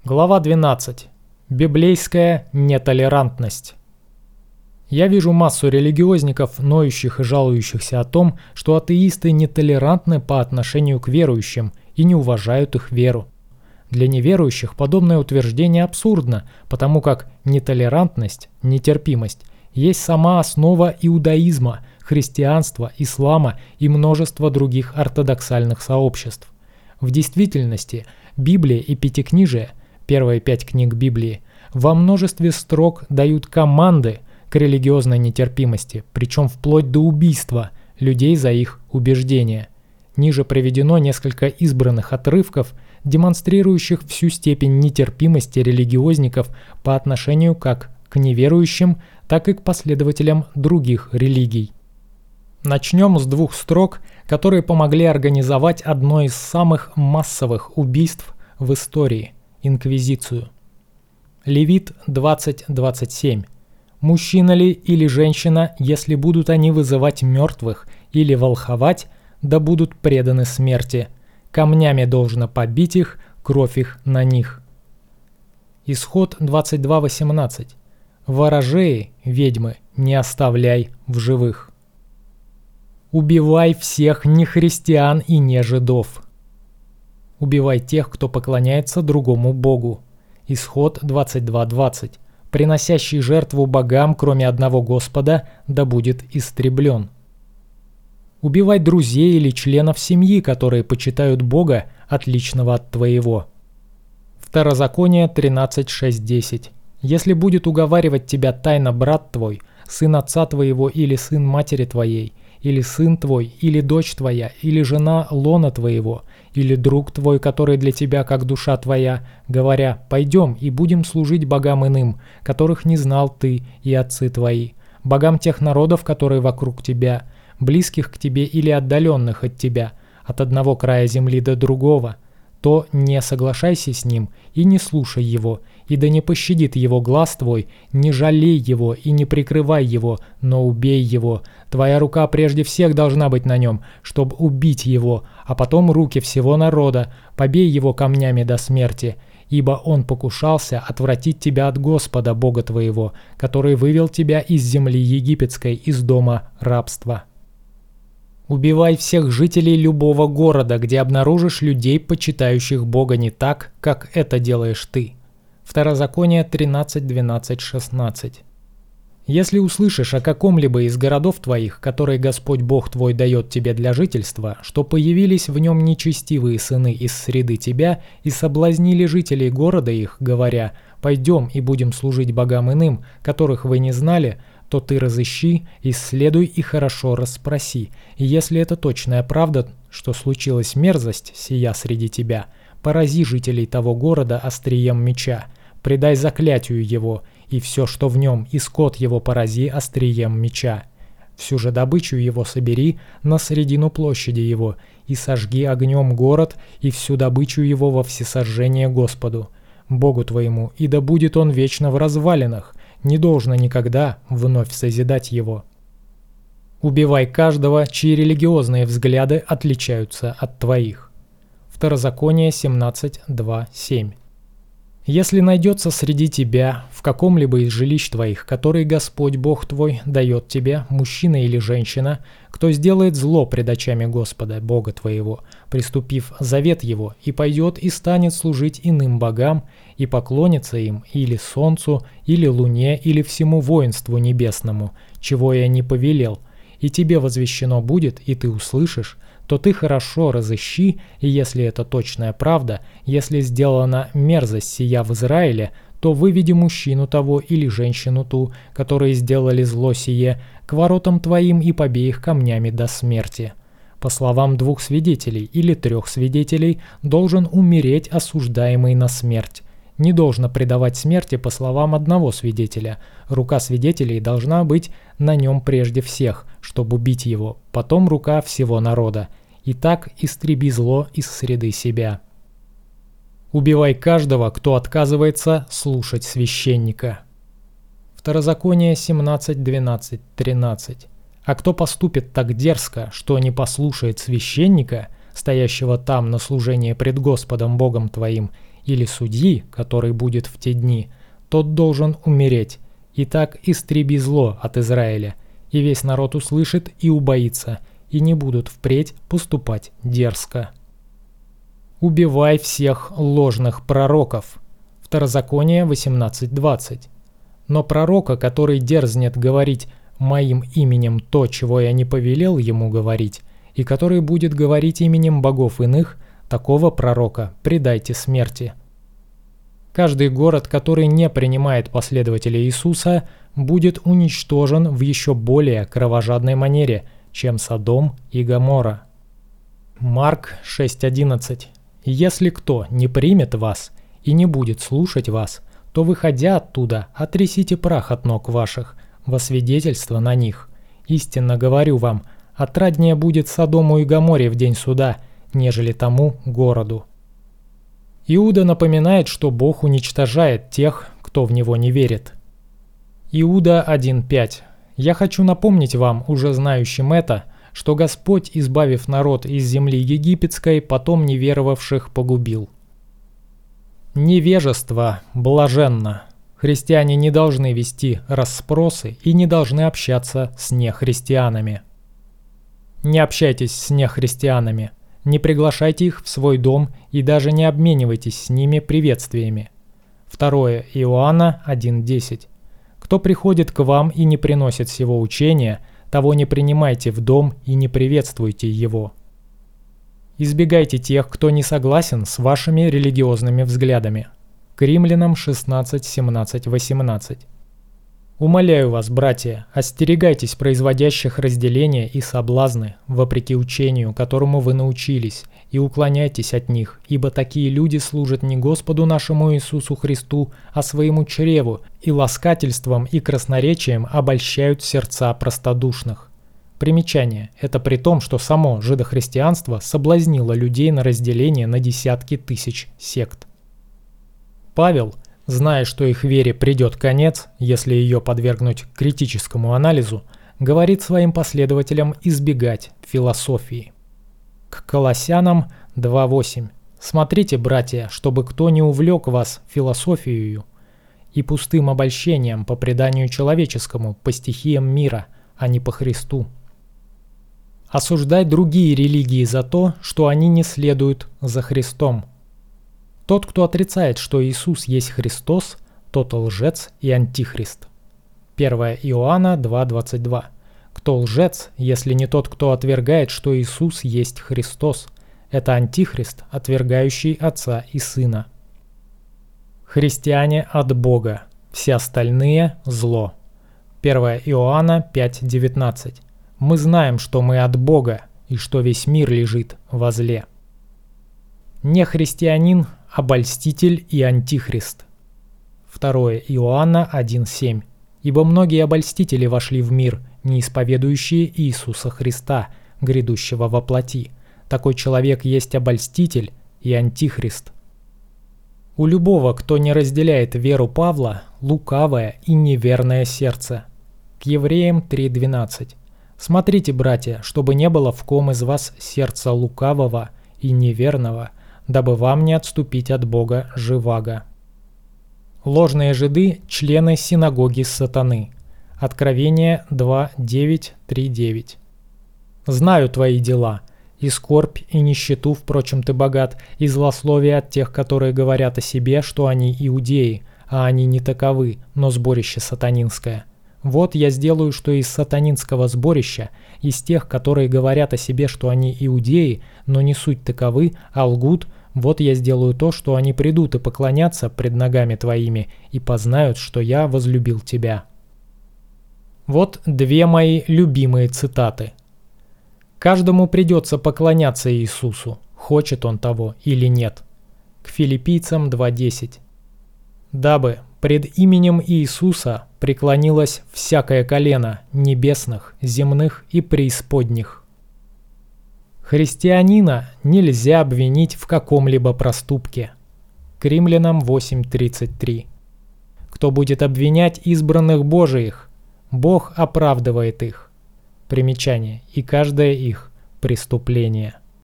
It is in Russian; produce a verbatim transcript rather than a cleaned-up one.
Глава двенадцать. Библейская нетолерантность. Я вижу массу религиозников, ноющих и жалующихся о том, что атеисты нетолерантны по отношению к верующим и не уважают их веру. Для неверующих подобное утверждение абсурдно, потому как нетолерантность, нетерпимость есть сама основа иудаизма, христианства, ислама и множества других ортодоксальных сообществ. В действительности Библия и Пятикнижие, первые пять книг Библии, во множестве строк дают команды к религиозной нетерпимости, причем вплоть до убийства людей за их убеждения. Ниже приведено несколько избранных отрывков, демонстрирующих всю степень нетерпимости религиозников по отношению как к неверующим, так и к последователям других религий. Начнем с двух строк, которые помогли организовать одно из самых массовых убийств в истории – Инквизицию. Левит двадцать двадцать семь. «Мужчина ли или женщина, если будут они вызывать мертвых или волховать, да будут преданы смерти. Камнями должно побить их, кровь их на них». Исход двадцать два восемнадцать. «Ворожеи, ведьмы, не оставляй в живых». «Убивай всех нехристиан и нежидов». «Убивай тех, кто поклоняется другому богу». Исход двадцать два двадцать. «Приносящий жертву богам, кроме одного Господа, да будет истреблен». «Убивай друзей или членов семьи, которые почитают Бога, отличного от твоего». Второзаконие тринадцать шесть десять. «Если будет уговаривать тебя тайно брат твой, сын отца твоего или сын матери твоей, или сын твой, или дочь твоя, или жена лона твоего, или друг твой, который для тебя как душа твоя, говоря: пойдем и будем служить богам иным, которых не знал ты и отцы твои, богам тех народов, которые вокруг тебя, близких к тебе или отдаленных от тебя, от одного края земли до другого, то не соглашайся с ним и не слушай его, и да не пощадит его глаз твой, не жалей его и не прикрывай его, но убей его. Твоя рука прежде всех должна быть на нем, чтобы убить его, а потом руки всего народа, побей его камнями до смерти, ибо он покушался отвратить тебя от Господа Бога твоего, который вывел тебя из земли египетской, из дома рабства». «Убивай всех жителей любого города, где обнаружишь людей, почитающих Бога не так, как это делаешь ты». Второзаконие тринадцать двенадцать шестнадцать. «Если услышишь о каком-либо из городов твоих, которые Господь Бог твой дает тебе для жительства, что появились в нем нечестивые сыны из среды тебя и соблазнили жителей города их, говоря: пойдем и будем служить богам иным, которых вы не знали, то ты разыщи, исследуй и хорошо расспроси, и если это точная правда, что случилась мерзость сия среди тебя, порази жителей того города острием меча, предай заклятию его, и все, что в нем, и скот его порази острием меча. Всю же добычу его собери на средину площади его, и сожги огнем город, и всю добычу его во всесожжение Господу, Богу твоему, и да будет он вечно в развалинах, не должно никогда вновь созидать его. Убивай каждого, чьи религиозные взгляды отличаются от твоих». Второзаконие семнадцать два семь. «Если найдется среди тебя, в каком-либо из жилищ твоих, которые Господь Бог твой дает тебе, мужчина или женщина, кто сделает зло пред очами Господа, Бога твоего, приступив завет его, и пойдет и станет служить иным богам, и поклонится им или солнцу, или луне, или всему воинству небесному, чего я не повелел, и тебе возвещено будет, и ты услышишь, то ты хорошо разыщи, и если это точная правда, если сделана мерзость сия в Израиле, то выведи мужчину того или женщину ту, которые сделали зло сие, к воротам твоим и побей их камнями до смерти. По словам двух свидетелей или трех свидетелей, должен умереть осуждаемый на смерть. Не должно предавать смерти по словам одного свидетеля. Рука свидетелей должна быть на нем прежде всех, чтобы убить его, потом рука всего народа. И так истреби зло из среды себя. Убивай каждого, кто отказывается слушать священника». Второзаконие семнадцать двенадцать тринадцать. «А кто поступит так дерзко, что не послушает священника, стоящего там на служении пред Господом Богом твоим, или судьи, который будет в те дни, тот должен умереть. Итак, истреби зло от Израиля, и весь народ услышит и убоится, и не будут впредь поступать дерзко. Убивай всех ложных пророков. Второзаконие восемнадцать двадцать. Но пророка, который дерзнет говорить моим именем то, чего я не повелел ему говорить, и который будет говорить именем богов иных, такого пророка предайте смерти. Каждый город, который не принимает последователей Иисуса, будет уничтожен в еще более кровожадной манере, чем Содом и Гоморра. Марк шесть одиннадцать. «Если кто не примет вас и не будет слушать вас, то, выходя оттуда, отрясите прах от ног ваших, во свидетельство на них. Истинно говорю вам, отраднее будет Содому и Гоморре в день суда, нежели тому городу». Иуда напоминает, что Бог уничтожает тех, кто в Него не верит. Иуда один пять. «Я хочу напомнить вам, уже знающим это, что Господь, избавив народ из земли египетской, потом неверовавших погубил». Невежество блаженно. Христиане не должны вести расспросы и не должны общаться с нехристианами. Не общайтесь с нехристианами. Не приглашайте их в свой дом и даже не обменивайтесь с ними приветствиями. второе Иоанна один десять. «Кто приходит к вам и не приносит сего учения, того не принимайте в дом и не приветствуйте его». Избегайте тех, кто не согласен с вашими религиозными взглядами. К Римлянам шестнадцать семнадцать восемнадцать. Умоляю вас, братья, остерегайтесь производящих разделения и соблазны, вопреки учению, которому вы научились, и уклоняйтесь от них, ибо такие люди служат не Господу нашему Иисусу Христу, а своему чреву, и ласкательством и красноречием обольщают сердца простодушных. Примечание. Это при том, что само жидохристианство соблазнило людей на разделение на десятки тысяч сект. Павел, зная, что их вере придет конец, если ее подвергнуть критическому анализу, говорит своим последователям избегать философии. К Колоссянам два восемь. «Смотрите, братья, чтобы кто не увлек вас философией и пустым обольщением по преданию человеческому, по стихиям мира, а не по Христу». Осуждай другие религии за то, что они не следуют за Христом. Тот, кто отрицает, что Иисус есть Христос, тот лжец и антихрист. первое Иоанна два двадцать два. Кто лжец, если не тот, кто отвергает, что Иисус есть Христос? Это антихрист, отвергающий Отца и Сына. Христиане от Бога, все остальные – зло. первое Иоанна пять девятнадцать. Мы знаем, что мы от Бога, и что весь мир лежит во зле. Не христианин, обольститель и антихрист. второе Иоанна один семь. Ибо многие обольстители вошли в мир, не исповедующие Иисуса Христа, грядущего во плоти. Такой человек есть обольститель и антихрист. У любого, кто не разделяет веру Павла, лукавое и неверное сердце. К Евреям три двенадцать. Смотрите, братья, чтобы не было в ком из вас сердца лукавого и неверного, дабы вам не отступить от Бога живаго. Ложные жиды – члены синагоги сатаны. Откровение два девять три девять. Знаю твои дела, и скорбь, и нищету, впрочем, ты богат, и злословие от тех, которые говорят о себе, что они иудеи, а они не таковы, но сборище сатанинское. Вот я сделаю, что из сатанинского сборища, из тех, которые говорят о себе, что они иудеи, но не суть таковы, а лгут, вот я сделаю то, что они придут и поклонятся пред ногами твоими, и познают, что я возлюбил тебя. Вот две мои любимые цитаты. Каждому придется поклоняться Иисусу, хочет он того или нет. К Филиппийцам два десять. Дабы пред именем Иисуса преклонилось всякое колено небесных, земных и преисподних. Христианина нельзя обвинить в каком-либо проступке. К Римлянам восемь тридцать три. Кто будет обвинять избранных Божиих, Бог оправдывает их. Примечание. И каждое их преступление.